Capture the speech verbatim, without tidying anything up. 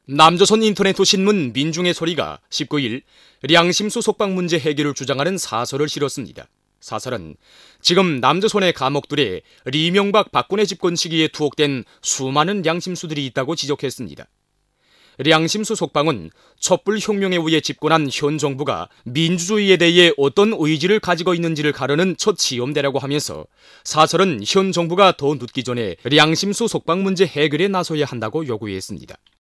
남조선 인터넷 신문 민중의 소리가 십구 일 량심수 속박 문제 해결을 주장하는 사설을 실었습니다. 사설은 지금 남조선의 감옥들에 리명박 박근혜 집권 시기에 투옥된 수많은 량심수들이 있다고 지적했습니다. 량심수 속방은 촛불혁명에 의해 집권한 현 정부가 민주주의에 대해 어떤 의지를 가지고 있는지를 가르는 첫 시험대라고 하면서 사설은 현 정부가 더 늦기 전에 량심수 속방 문제 해결에 나서야 한다고 요구했습니다.